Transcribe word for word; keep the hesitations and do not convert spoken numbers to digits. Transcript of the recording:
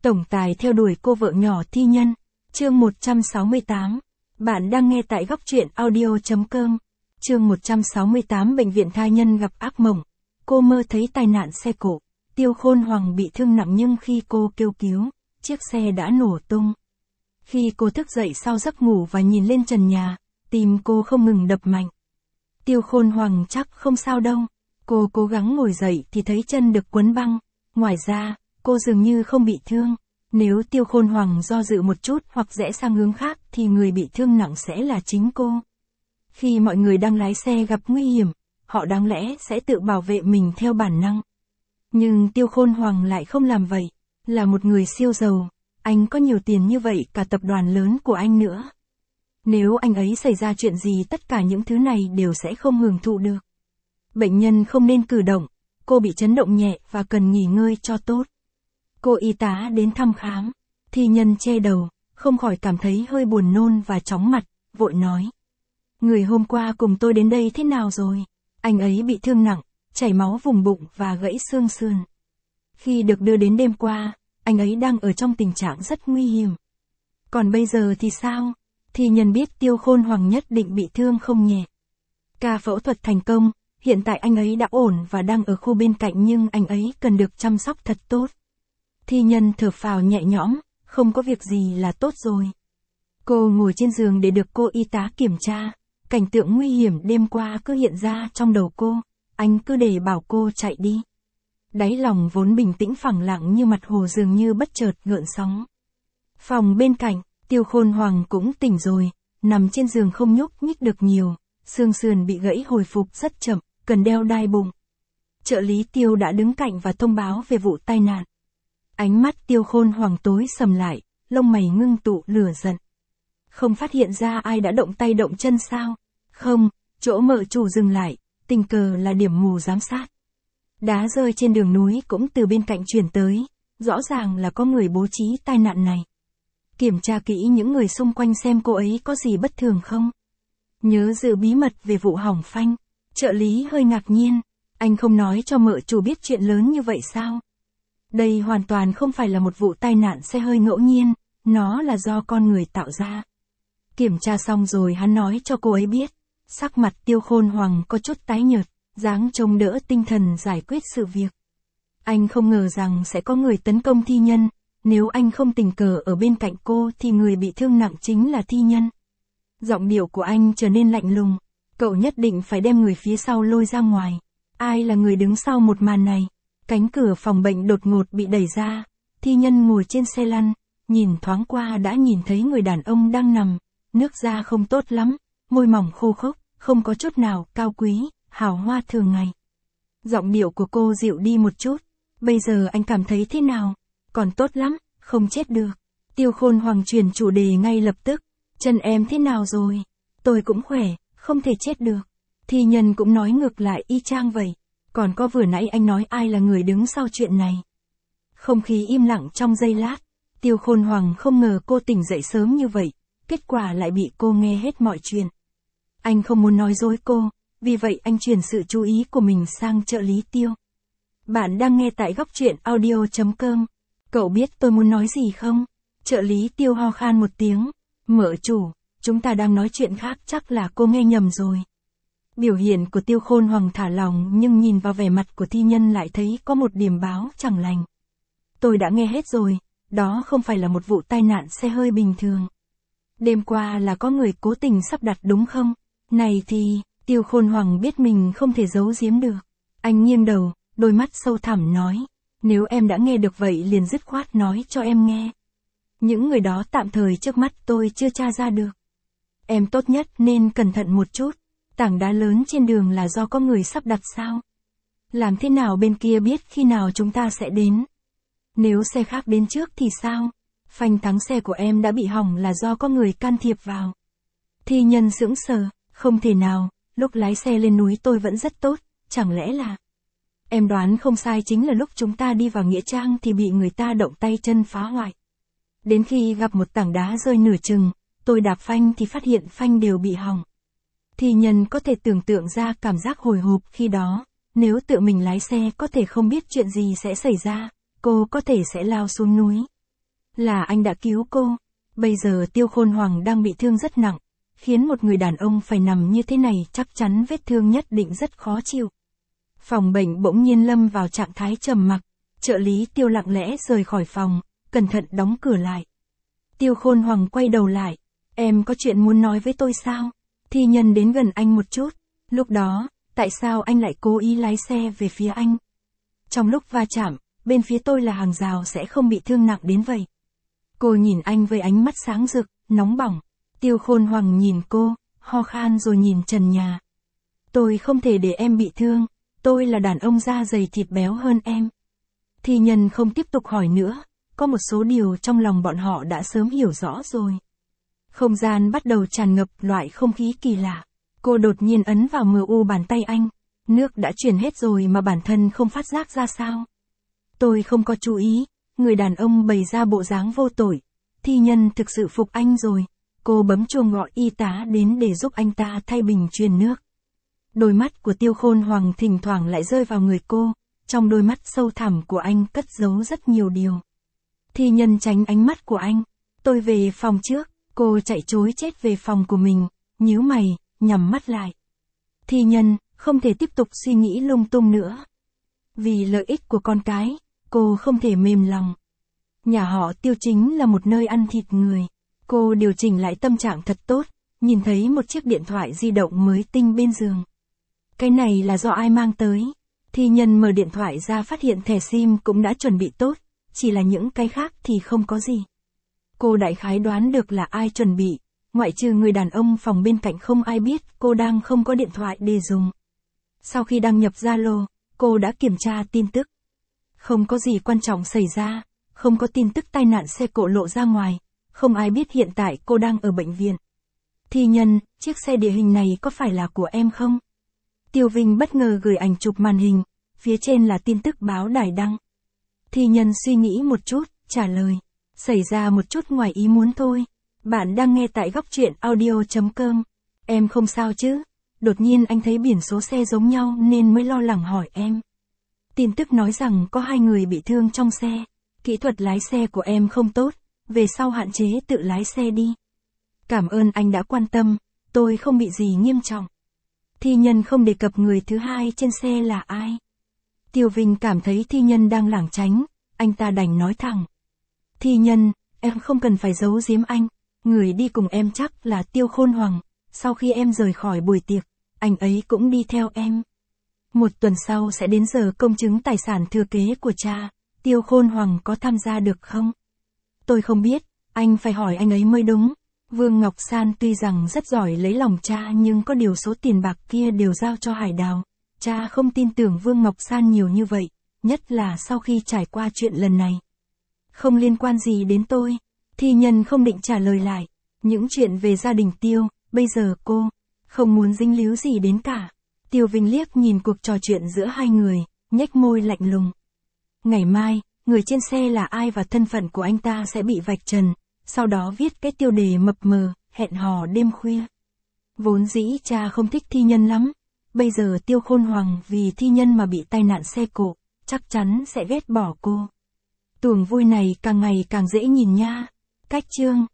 Tổng tài theo đuổi cô vợ nhỏ thi nhân. Chương một trăm sáu mươi tám. Bạn đang nghe tại góc truyện audio chấm com. Chương một trăm sáu mươi tám. Bệnh viện thai nhân gặp ác mộng. Cô mơ thấy tai nạn xe cộ. Tiêu Khôn Hoàng bị thương nặng nhưng khi cô kêu cứu, chiếc xe đã nổ tung. Khi cô thức dậy sau giấc ngủ và nhìn lên trần nhà, tim cô không ngừng đập mạnh. Tiêu Khôn Hoàng chắc không sao đâu. Cô cố gắng ngồi dậy thì thấy chân được quấn băng. Ngoài ra, cô dường như không bị thương. Nếu Tiêu Khôn Hoàng do dự một chút hoặc rẽ sang hướng khác thì người bị thương nặng sẽ là chính cô. Khi mọi người đang lái xe gặp nguy hiểm, họ đáng lẽ sẽ tự bảo vệ mình theo bản năng. Nhưng Tiêu Khôn Hoàng lại không làm vậy. Là một người siêu giàu, anh có nhiều tiền như vậy cả tập đoàn lớn của anh nữa. Nếu anh ấy xảy ra chuyện gì tất cả những thứ này đều sẽ không hưởng thụ được. Bệnh nhân không nên cử động, cô bị chấn động nhẹ và cần nghỉ ngơi cho tốt. Cô y tá đến thăm khám, thi nhân che đầu, không khỏi cảm thấy hơi buồn nôn và chóng mặt, vội nói. Người hôm qua cùng tôi đến đây thế nào rồi? Anh ấy bị thương nặng, chảy máu vùng bụng và gãy xương sườn. Khi được đưa đến đêm qua, anh ấy đang ở trong tình trạng rất nguy hiểm. Còn bây giờ thì sao? Thi nhân biết Tiêu Khôn Hoàng nhất định bị thương không nhẹ. Ca phẫu thuật thành công, hiện tại anh ấy đã ổn và đang ở khu bên cạnh nhưng anh ấy cần được chăm sóc thật tốt. Thi nhân thở phào nhẹ nhõm, không có việc gì là tốt rồi. Cô ngồi trên giường để được cô y tá kiểm tra. Cảnh tượng nguy hiểm đêm qua cứ hiện ra trong đầu cô, anh cứ để bảo cô chạy đi. Đáy lòng vốn bình tĩnh phẳng lặng như mặt hồ dường như bất chợt gợn sóng. Phòng bên cạnh, Tiêu Khôn Hoàng cũng tỉnh rồi, nằm trên giường không nhúc nhích được nhiều, xương sườn bị gãy hồi phục rất chậm, cần đeo đai bụng. Trợ lý Tiêu đã đứng cạnh và thông báo về vụ tai nạn. Ánh mắt Tiêu Khôn Hoàng tối sầm lại, lông mày ngưng tụ lửa giận. Không phát hiện ra ai đã động tay động chân sao? Không, chỗ mợ chủ dừng lại, tình cờ là điểm mù giám sát. Đá rơi trên đường núi cũng từ bên cạnh chuyển tới, rõ ràng là có người bố trí tai nạn này. Kiểm tra kỹ những người xung quanh xem cô ấy có gì bất thường không. Nhớ giữ bí mật về vụ hỏng phanh. Trợ lý hơi ngạc nhiên, anh không nói cho mợ chủ biết chuyện lớn như vậy sao? Đây hoàn toàn không phải là một vụ tai nạn xe hơi ngẫu nhiên, nó là do con người tạo ra. Kiểm tra xong rồi hắn nói cho cô ấy biết. Sắc mặt Tiêu Khôn Hoàng có chút tái nhợt, dáng trông đỡ tinh thần giải quyết sự việc. Anh không ngờ rằng sẽ có người tấn công thi nhân, nếu anh không tình cờ ở bên cạnh cô thì người bị thương nặng chính là thi nhân. Giọng điệu của anh trở nên lạnh lùng, cậu nhất định phải đem người phía sau lôi ra ngoài. Ai là người đứng sau một màn này? Cánh cửa phòng bệnh đột ngột bị đẩy ra, thi nhân ngồi trên xe lăn, nhìn thoáng qua đã nhìn thấy người đàn ông đang nằm, nước da không tốt lắm, môi mỏng khô khốc, không có chút nào cao quý, hào hoa thường ngày. Giọng điệu của cô dịu đi một chút. Bây giờ anh cảm thấy thế nào? Còn tốt lắm, không chết được. Tiêu Khôn Hoàng chuyển chủ đề ngay lập tức. Chân em thế nào rồi? Tôi cũng khỏe, không thể chết được. Thi nhân cũng nói ngược lại y chang vậy. Còn có vừa nãy anh nói ai là người đứng sau chuyện này. Không khí im lặng trong giây lát. Tiêu Khôn Hoàng không ngờ cô tỉnh dậy sớm như vậy. Kết quả lại bị cô nghe hết mọi chuyện. Anh không muốn nói dối cô, vì vậy anh chuyển sự chú ý của mình sang trợ lý Tiêu. Bạn đang nghe tại góc truyện audio chấm com. Cậu biết tôi muốn nói gì không? Trợ lý Tiêu ho khan một tiếng. Mợ chủ, chúng ta đang nói chuyện khác, chắc là cô nghe nhầm rồi. Biểu hiện của Tiêu Khôn Hoàng thả lòng nhưng nhìn vào vẻ mặt của thi nhân lại thấy có một điểm báo chẳng lành. Tôi đã nghe hết rồi, đó không phải là một vụ tai nạn xe hơi bình thường. Đêm qua là có người cố tình sắp đặt đúng không? Này thì, Tiêu Khôn Hoàng biết mình không thể giấu giếm được. Anh nghiêng đầu, đôi mắt sâu thẳm nói. Nếu em đã nghe được vậy liền dứt khoát nói cho em nghe. Những người đó tạm thời trước mắt tôi chưa tra ra được. Em tốt nhất nên cẩn thận một chút. Tảng đá lớn trên đường là do có người sắp đặt sao? Làm thế nào bên kia biết khi nào chúng ta sẽ đến? Nếu xe khác đến trước thì sao? Phanh thắng xe của em đã bị hỏng là do có người can thiệp vào. Thi nhân sững sờ, không thể nào, lúc lái xe lên núi tôi vẫn rất tốt, chẳng lẽ là... Em đoán không sai, chính là lúc chúng ta đi vào nghĩa trang thì bị người ta động tay chân phá hoại. Đến khi gặp một tảng đá rơi nửa chừng, tôi đạp phanh thì phát hiện phanh đều bị hỏng. Thi nhân có thể tưởng tượng ra cảm giác hồi hộp khi đó, nếu tự mình lái xe có thể không biết chuyện gì sẽ xảy ra, cô có thể sẽ lao xuống núi. Là anh đã cứu cô. Bây giờ Tiêu Khôn Hoàng đang bị thương rất nặng, khiến một người đàn ông phải nằm như thế này chắc chắn vết thương nhất định rất khó chịu. Phòng bệnh bỗng nhiên lâm vào trạng thái trầm mặc, trợ lý Tiêu lặng lẽ rời khỏi phòng, cẩn thận đóng cửa lại. Tiêu Khôn Hoàng quay đầu lại, em có chuyện muốn nói với tôi sao? Thi Nhân đến gần anh một chút, lúc đó, tại sao anh lại cố ý lái xe về phía anh? Trong lúc va chạm, bên phía tôi là hàng rào sẽ không bị thương nặng đến vậy. Cô nhìn anh với ánh mắt sáng rực, nóng bỏng. Tiêu Khôn Hoàng nhìn cô, ho khan rồi nhìn trần nhà. Tôi không thể để em bị thương, tôi là đàn ông da dày thịt béo hơn em. Thi Nhân không tiếp tục hỏi nữa, có một số điều trong lòng bọn họ đã sớm hiểu rõ rồi. Không gian bắt đầu tràn ngập loại không khí kỳ lạ. Cô đột nhiên ấn vào mờ u bàn tay anh, nước đã chuyển hết rồi mà bản thân không phát giác ra sao. Tôi không có chú ý, người đàn ông bày ra bộ dáng vô tội. Thi Nhân thực sự phục anh rồi. Cô bấm chuông gọi y tá đến để giúp anh ta thay bình truyền nước. Đôi mắt của Tiêu Khôn Hoàng thỉnh thoảng lại rơi vào người cô, trong đôi mắt sâu thẳm của anh cất giấu rất nhiều điều. Thi Nhân tránh ánh mắt của anh. Tôi về phòng trước, cô chạy trối chết về phòng của mình, nhíu mày, nhắm mắt lại. Thi Nhân, không thể tiếp tục suy nghĩ lung tung nữa. Vì lợi ích của con cái, cô không thể mềm lòng. Nhà họ Tiêu chính là một nơi ăn thịt người. Cô điều chỉnh lại tâm trạng thật tốt, nhìn thấy một chiếc điện thoại di động mới tinh bên giường. Cái này là do ai mang tới? Thi Nhân mở điện thoại ra phát hiện thẻ sim cũng đã chuẩn bị tốt, chỉ là những cái khác thì không có gì. Cô đại khái đoán được là ai chuẩn bị, ngoại trừ người đàn ông phòng bên cạnh không ai biết cô đang không có điện thoại để dùng. Sau khi đăng nhập Zalo, cô đã kiểm tra tin tức. Không có gì quan trọng xảy ra, không có tin tức tai nạn xe cộ lộ ra ngoài, không ai biết hiện tại cô đang ở bệnh viện. Thi Nhân, chiếc xe địa hình này có phải là của em không? Tiêu Vinh bất ngờ gửi ảnh chụp màn hình, phía trên là tin tức báo đài đăng. Thi Nhân suy nghĩ một chút, trả lời. Xảy ra một chút ngoài ý muốn thôi. Bạn đang nghe tại góc truyện audio chấm com. Em không sao chứ? Đột nhiên anh thấy biển số xe giống nhau nên mới lo lắng hỏi em. Tin tức nói rằng có hai người bị thương trong xe. Kỹ thuật lái xe của em không tốt, về sau hạn chế tự lái xe đi. Cảm ơn anh đã quan tâm, tôi không bị gì nghiêm trọng. Thi Nhân không đề cập người thứ hai trên xe là ai. Tiêu Vinh cảm thấy Thi Nhân đang lảng tránh, anh ta đành nói thẳng. Thi Nhân, em không cần phải giấu giếm anh, người đi cùng em chắc là Tiêu Khôn Hoàng, sau khi em rời khỏi buổi tiệc, anh ấy cũng đi theo em. Một tuần sau sẽ đến giờ công chứng tài sản thừa kế của cha, Tiêu Khôn Hoàng có tham gia được không? Tôi không biết, anh phải hỏi anh ấy mới đúng. Vương Ngọc San tuy rằng rất giỏi lấy lòng cha nhưng có điều số tiền bạc kia đều giao cho Hải Đào. Cha không tin tưởng Vương Ngọc San nhiều như vậy, nhất là sau khi trải qua chuyện lần này. Không liên quan gì đến tôi. Thi Nhân không định trả lời lại. Những chuyện về gia đình Tiêu, bây giờ cô không muốn dính líu gì đến cả. Tiêu Vinh liếc nhìn cuộc trò chuyện giữa hai người, nhếch môi lạnh lùng. Ngày mai, người trên xe là ai và thân phận của anh ta sẽ bị vạch trần, sau đó viết cái tiêu đề mập mờ, hẹn hò đêm khuya. Vốn dĩ cha không thích Thi Nhân lắm, bây giờ Tiêu Khôn Hoàng vì Thi Nhân mà bị tai nạn xe cộ, chắc chắn sẽ ghét bỏ cô. Tuồng vui này càng ngày càng dễ nhìn nha. Cách chương